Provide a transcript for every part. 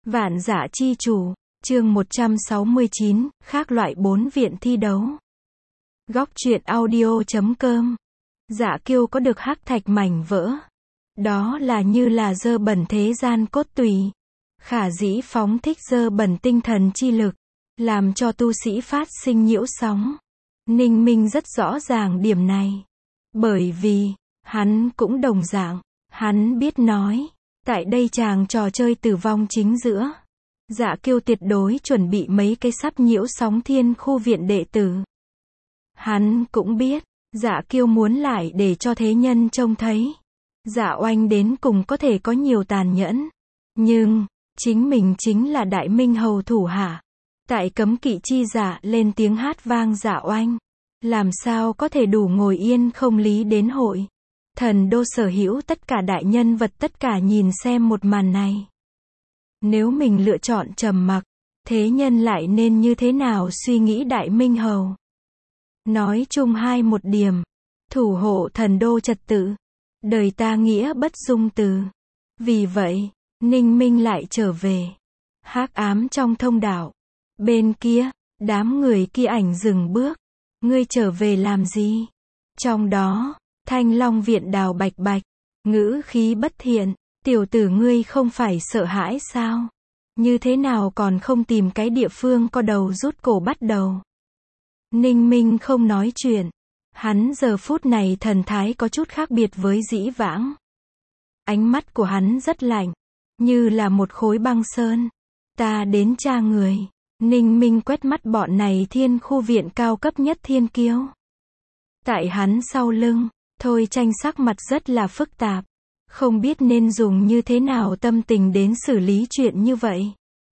Vạn Dã Chi Chủ, chương 169, khác loại 4 viện thi đấu. Góc truyện audio.com. Dạ Kiêu có được hắc thạch mảnh vỡ. Đó là như là dơ bẩn thế gian cốt tủy. Khả dĩ phóng thích dơ bẩn tinh thần chi lực, làm cho tu sĩ phát sinh nhiễu sóng. Ninh Minh rất rõ ràng điểm này. Bởi vì, hắn cũng đồng dạng, hắn biết nói, tại đây chàng trò chơi tử vong chính giữa. Dạ Kiêu tuyệt đối chuẩn bị mấy cái sắp nhiễu sóng thiên khu viện đệ tử. Hắn cũng biết, Dạ Kiêu muốn lại để cho thế nhân trông thấy. Dạ Oanh đến cùng có thể có nhiều tàn nhẫn. Nhưng, chính mình chính là Đại Minh Hầu thủ hạ. Tại cấm kỵ chi dạ lên tiếng hát vang Dạ Oanh. Làm sao có thể đủ ngồi yên không lý đến hội. Thần đô sở hữu tất cả đại nhân vật tất cả nhìn xem một màn này. Nếu mình lựa chọn trầm mặc, thế nhân lại nên như thế nào suy nghĩ Đại Minh Hầu? Nói chung một điểm, thủ hộ thần đô trật tự, đời ta nghĩa bất dung từ. Vì vậy, Ninh Minh lại trở về. Hắc ám trong thông đạo. Bên kia, đám người kia ảnh dừng bước. Ngươi trở về làm gì? Trong đó, Thanh Long viện Đào Bạch Bạch, ngữ khí bất thiện, tiểu tử ngươi không phải sợ hãi sao? Như thế nào còn không tìm cái địa phương co đầu rút cổ bắt đầu? Ninh Minh không nói chuyện. Hắn giờ phút này thần thái có chút khác biệt với dĩ vãng. Ánh mắt của hắn rất lạnh, như là một khối băng sơn. Ta đến tra người. Ninh Minh quét mắt bọn này thiên khu viện cao cấp nhất thiên kiêu. Tại hắn sau lưng, Thôi Tranh sắc mặt rất là phức tạp. Không biết nên dùng như thế nào tâm tình đến xử lý chuyện như vậy.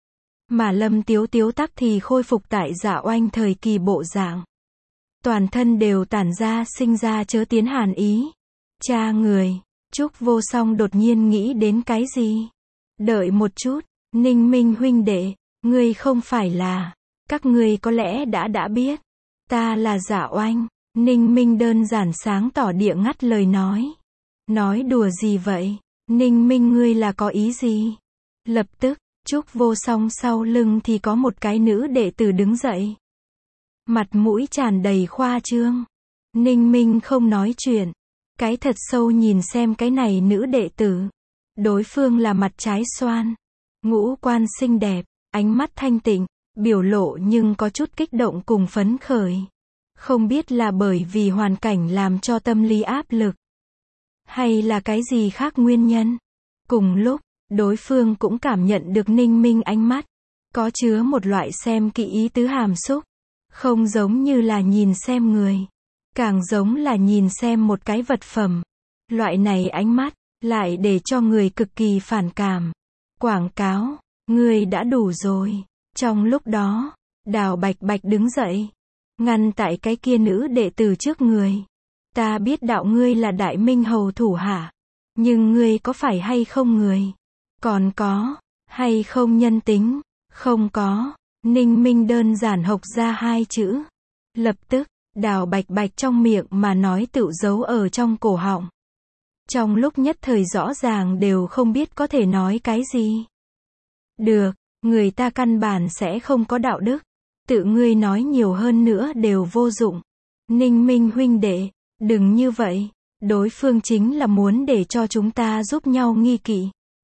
Mà Lâm Tiếu Tiếu tắc thì khôi phục tại Dạ Oanh thời kỳ bộ dạng. Toàn thân đều tản ra sinh ra chớ tiến hàn ý. Cha người, Trúc Vô Song đột nhiên nghĩ đến cái gì? Đợi một chút, Ninh Minh huynh đệ, ngươi không phải là, các ngươi có lẽ đã biết. Ta là Dạ Oanh. Ninh Minh đơn giản sáng tỏ địa ngắt lời nói. Nói đùa gì vậy? Ninh Minh ngươi là có ý gì? Lập tức, Trúc Vô Song sau lưng thì có một cái nữ đệ tử đứng dậy. Mặt mũi tràn đầy khoa trương. Ninh Minh không nói chuyện. Cái thật sâu nhìn xem cái này nữ đệ tử. Đối phương là mặt trái xoan. Ngũ quan xinh đẹp, ánh mắt thanh tịnh, biểu lộ nhưng có chút kích động cùng phấn khởi. Không biết là bởi vì hoàn cảnh làm cho tâm lý áp lực. Hay là cái gì khác nguyên nhân. Cùng lúc, đối phương cũng cảm nhận được Ninh Minh ánh mắt. Có chứa một loại xem kỹ ý tứ hàm xúc. Không giống như là nhìn xem người. Càng giống là nhìn xem một cái vật phẩm. Loại này ánh mắt, lại để cho người cực kỳ phản cảm. Quảng cáo, ngươi đã đủ rồi. Trong lúc đó, Đào Bạch Bạch đứng dậy. Ngăn tại cái kia nữ đệ tử trước người. Ta biết đạo ngươi là Đại Minh Hầu thủ hạ. Nhưng ngươi có phải hay không người? Còn có, hay không nhân tính? Không có. Ninh Minh đơn giản hộc ra 2 chữ. Lập tức, Đào Bạch Bạch trong miệng mà nói tự giấu ở trong cổ họng. Trong lúc nhất thời rõ ràng đều không biết có thể nói cái gì. Được, người ta căn bản sẽ không có đạo đức. Tự ngươi nói nhiều hơn nữa đều vô dụng. Ninh Minh huynh đệ, đừng như vậy. Đối phương chính là muốn để cho chúng ta giúp nhau nghi kỵ.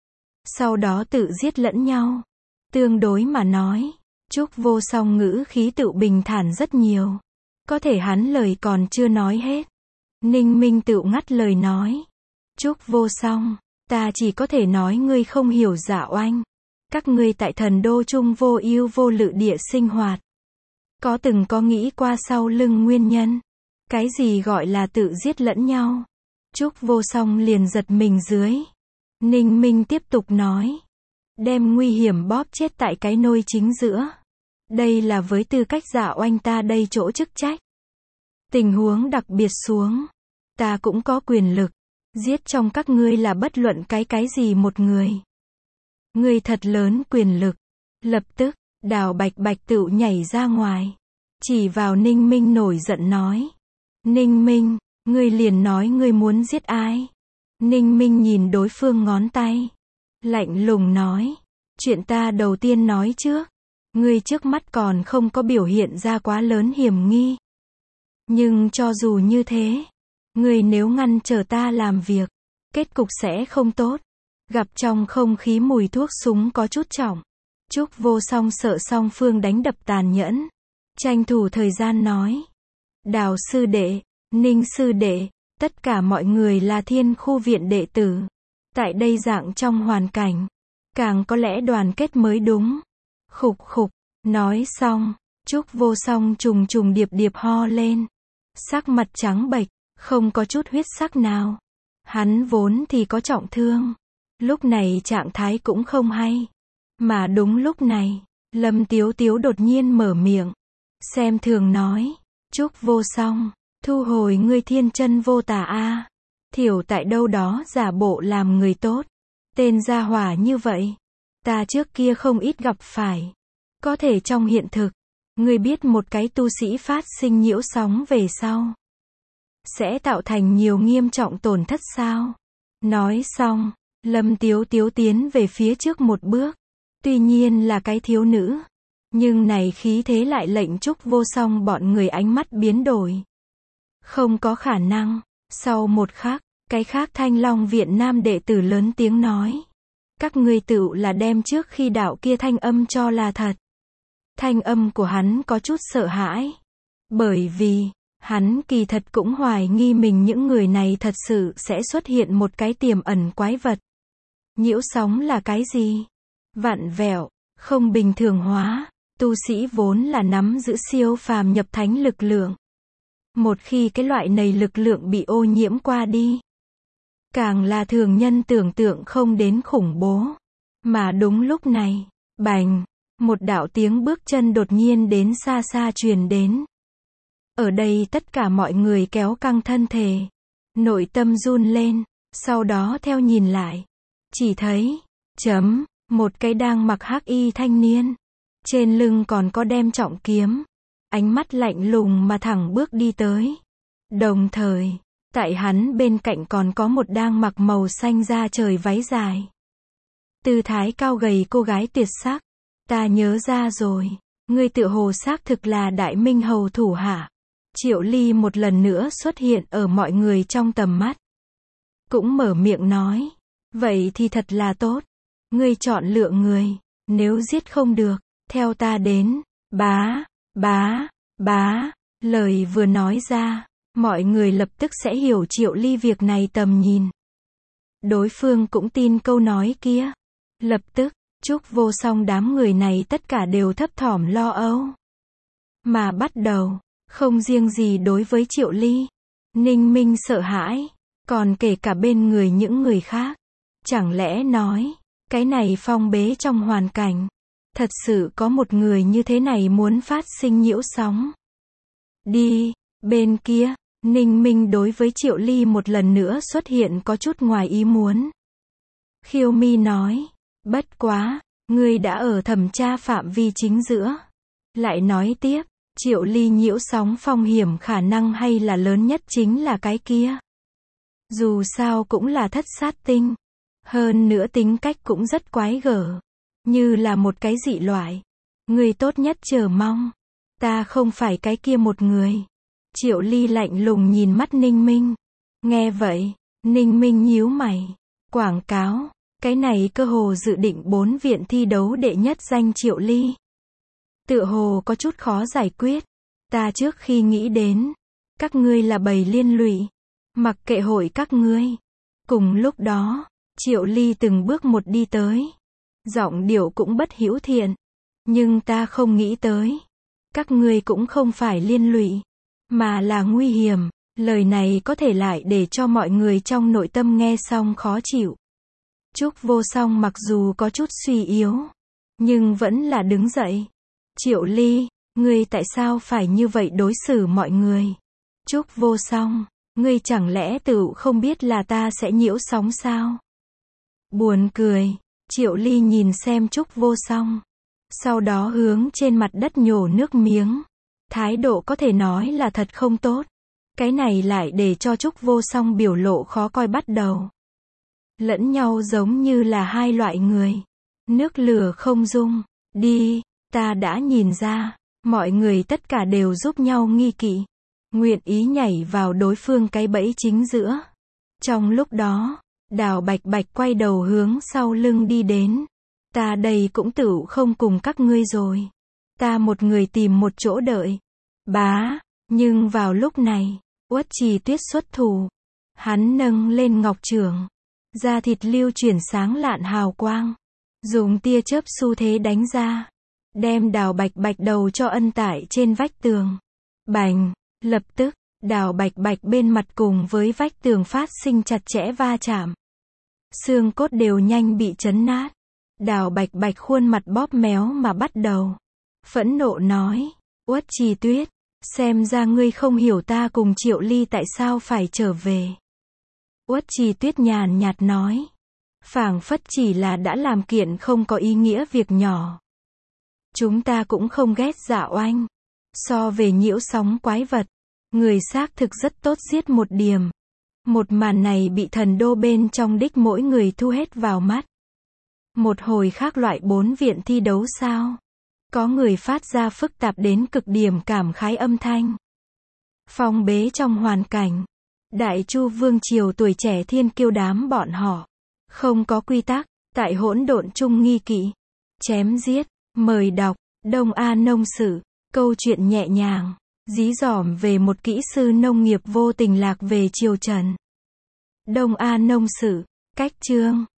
Sau đó tự giết lẫn nhau. Tương đối mà nói, Trúc Vô Song ngữ khí tự bình thản rất nhiều. Có thể hắn lời còn chưa nói hết. Ninh Minh tự ngắt lời nói. Trúc Vô Song, ta chỉ có thể nói ngươi không hiểu Dạ Oanh. Các ngươi tại thần đô trung vô ưu vô lự địa sinh hoạt. Có từng có nghĩ qua sau lưng nguyên nhân. Cái gì gọi là tự giết lẫn nhau? Trúc Vô Song liền giật mình dưới. Ninh Minh tiếp tục nói. Đem nguy hiểm bóp chết tại cái nôi chính giữa. Đây là với tư cách Dạ Oanh ta đây chỗ chức trách. Tình huống đặc biệt xuống. Ta cũng có quyền lực. Giết trong các ngươi là bất luận cái gì một người. Ngươi thật lớn quyền lực. Lập tức, Đào Bạch Bạch tự nhảy ra ngoài. Chỉ vào Ninh Minh nổi giận nói. Ninh Minh, ngươi liền nói ngươi muốn giết ai? Ninh Minh nhìn đối phương ngón tay. Lạnh lùng nói. Chuyện ta đầu tiên nói trước. Ngươi trước mắt còn không có biểu hiện ra quá lớn hiểm nghi. Nhưng cho dù như thế, ngươi nếu ngăn trở ta làm việc, kết cục sẽ không tốt. Gặp trong không khí mùi thuốc súng có chút trọng. Trúc Vô Song sợ song phương đánh đập tàn nhẫn. Tranh thủ thời gian nói. Đào sư đệ, Ninh sư đệ, tất cả mọi người là Thiên Khu viện đệ tử. Tại đây dạng trong hoàn cảnh, càng có lẽ đoàn kết mới đúng. Khục khục, nói xong, Trúc Vô Song trùng trùng điệp điệp ho lên. Sắc mặt trắng bệch, không có chút huyết sắc nào. Hắn vốn thì có trọng thương. Lúc này trạng thái cũng không hay. Mà đúng lúc này, Lâm Tiếu Tiếu đột nhiên mở miệng. Xem thường nói, Trúc Vô Song, thu hồi ngươi thiên chân vô tà a. Thiểu tại đâu đó giả bộ làm người tốt. Tên gia hỏa như vậy, ta trước kia không ít gặp phải. Có thể trong hiện thực, ngươi biết một cái tu sĩ phát sinh nhiễu sóng về sau, sẽ tạo thành nhiều nghiêm trọng tổn thất sao? Nói xong, Lâm Tiếu Tiếu tiến về phía trước một bước. Tuy nhiên là cái thiếu nữ, nhưng này khí thế lại lệnh Trúc Vô Song bọn người ánh mắt biến đổi. Không có khả năng. Sau một khắc, cái khác Thanh Long viện nam đệ tử lớn tiếng nói. Các ngươi tựu là đem trước khi đạo kia thanh âm cho là thật. Thanh âm của hắn có chút sợ hãi. Bởi vì, hắn kỳ thật cũng hoài nghi mình những người này thật sự sẽ xuất hiện một cái tiềm ẩn quái vật. Nhiễu sóng là cái gì? Vặn vẹo, không bình thường hóa. Tu sĩ vốn là nắm giữ siêu phàm nhập thánh lực lượng. Một khi cái loại này lực lượng bị ô nhiễm qua đi, càng là thường nhân tưởng tượng không đến khủng bố. Mà đúng lúc này, bành, một đạo tiếng bước chân đột nhiên đến xa xa truyền đến. Ở đây tất cả mọi người kéo căng thân thể, nội tâm run lên, sau đó theo nhìn lại, chỉ thấy, một cái đang mặc hắc y thanh niên, trên lưng còn có đem trọng kiếm, ánh mắt lạnh lùng mà thẳng bước đi tới. Đồng thời, tại hắn bên cạnh còn có một đang mặc màu xanh da trời váy dài. Tư thái cao gầy cô gái tuyệt sắc. Ta nhớ ra rồi, ngươi tựa hồ xác thực là Đại Minh hầu thủ hạ. Triệu Ly một lần nữa xuất hiện ở mọi người trong tầm mắt. Cũng mở miệng nói, vậy thì thật là tốt. Ngươi chọn lựa người, nếu giết không được, theo ta đến. Bá, lời vừa nói ra, mọi người lập tức sẽ hiểu Triệu Ly việc này tầm nhìn. Đối phương cũng tin câu nói kia. Lập tức, Trúc Vô Song đám người này tất cả đều thấp thỏm lo âu. Mà bắt đầu, không riêng gì đối với Triệu Ly, Ninh Minh sợ hãi, còn kể cả bên người những người khác. Chẳng lẽ nói, cái này phong bế trong hoàn cảnh, thật sự có một người như thế này muốn phát sinh nhiễu sóng. Đi, bên kia, Ninh Minh đối với Triệu Ly một lần nữa xuất hiện có chút ngoài ý muốn. Khiêu Mi nói, bất quá, ngươi đã ở thẩm tra phạm vi chính giữa. Lại nói tiếp, Triệu Ly nhiễu sóng phong hiểm khả năng hay là lớn nhất chính là cái kia. Dù sao cũng là thất sát tinh. Hơn nữa tính cách cũng rất quái gở. Như là một cái dị loại. Ngươi tốt nhất chờ mong. Ta không phải cái kia một người. Triệu Ly lạnh lùng nhìn mắt Ninh Minh. Nghe vậy, Ninh Minh nhíu mày. Quảng cáo. Cái này cơ hồ dự định 4 viện thi đấu đệ nhất danh Triệu Ly. Tựa hồ có chút khó giải quyết. Ta trước khi nghĩ đến, các ngươi là bầy liên lụy. Mặc kệ hội các ngươi. Cùng lúc đó, Triệu Ly từng bước một đi tới. Giọng điệu cũng bất hữu thiện. Nhưng ta không nghĩ tới. Các ngươi cũng không phải liên lụy, mà là nguy hiểm. Lời này có thể lại để cho mọi người trong nội tâm nghe xong khó chịu. Trúc Vô Song mặc dù có chút suy yếu, nhưng vẫn là đứng dậy. Triệu Ly, ngươi tại sao phải như vậy đối xử mọi người? Trúc Vô Song, ngươi chẳng lẽ tự không biết là ta sẽ nhiễu sóng sao? Buồn cười. Triệu Ly nhìn xem Trúc Vô Song, sau đó hướng trên mặt đất nhổ nước miếng. Thái độ có thể nói là thật không tốt. Cái này lại để cho Trúc Vô Song biểu lộ khó coi bắt đầu. Lẫn nhau giống như là hai loại người. Nước lửa không dung. Đi, ta đã nhìn ra. Mọi người tất cả đều giúp nhau nghi kỵ. Nguyện ý nhảy vào đối phương cái bẫy chính giữa. Trong lúc đó, Đào Bạch Bạch quay đầu hướng sau lưng đi đến. Ta đây cũng tựu không cùng các ngươi rồi. Ta một người tìm một chỗ đợi. Bá, nhưng vào lúc này, Uất Trì Tuyết xuất thủ. Hắn nâng lên ngọc chưởng. Da thịt lưu chuyển sáng lạn hào quang. Dùng tia chớp xu thế đánh ra. Đem Đào Bạch Bạch đầu cho ân tại trên vách tường. Bành, lập tức, Đào Bạch Bạch bên mặt cùng với vách tường phát sinh chặt chẽ va chạm. Xương cốt đều nhanh bị chấn nát. Đào Bạch Bạch khuôn mặt bóp méo mà bắt đầu. Phẫn nộ nói, Uất Trì Tuyết, xem ra ngươi không hiểu ta cùng Triệu Ly tại sao phải trở về. Uất Trì Tuyết nhàn nhạt nói, phảng phất chỉ là đã làm kiện không có ý nghĩa việc nhỏ. Chúng ta cũng không ghét Dạ Oanh. So về nhiễu sóng quái vật, người xác thực rất tốt giết một điểm. Một màn này bị thần đô bên trong đích mỗi người thu hết vào mắt. Một hồi khác loại 4 viện thi đấu sao? Có người phát ra phức tạp đến cực điểm cảm khái âm thanh. Phong bế trong hoàn cảnh. Đại Chu Vương Triều tuổi trẻ thiên kiêu đám bọn họ. Không có quy tắc, tại hỗn độn chung nghi kỵ. Chém giết, mời đọc, Đông A Nông Sử. Câu chuyện nhẹ nhàng, dí dỏm về một kỹ sư nông nghiệp vô tình lạc về triều Trần. Đông A Nông Sử, cách chương.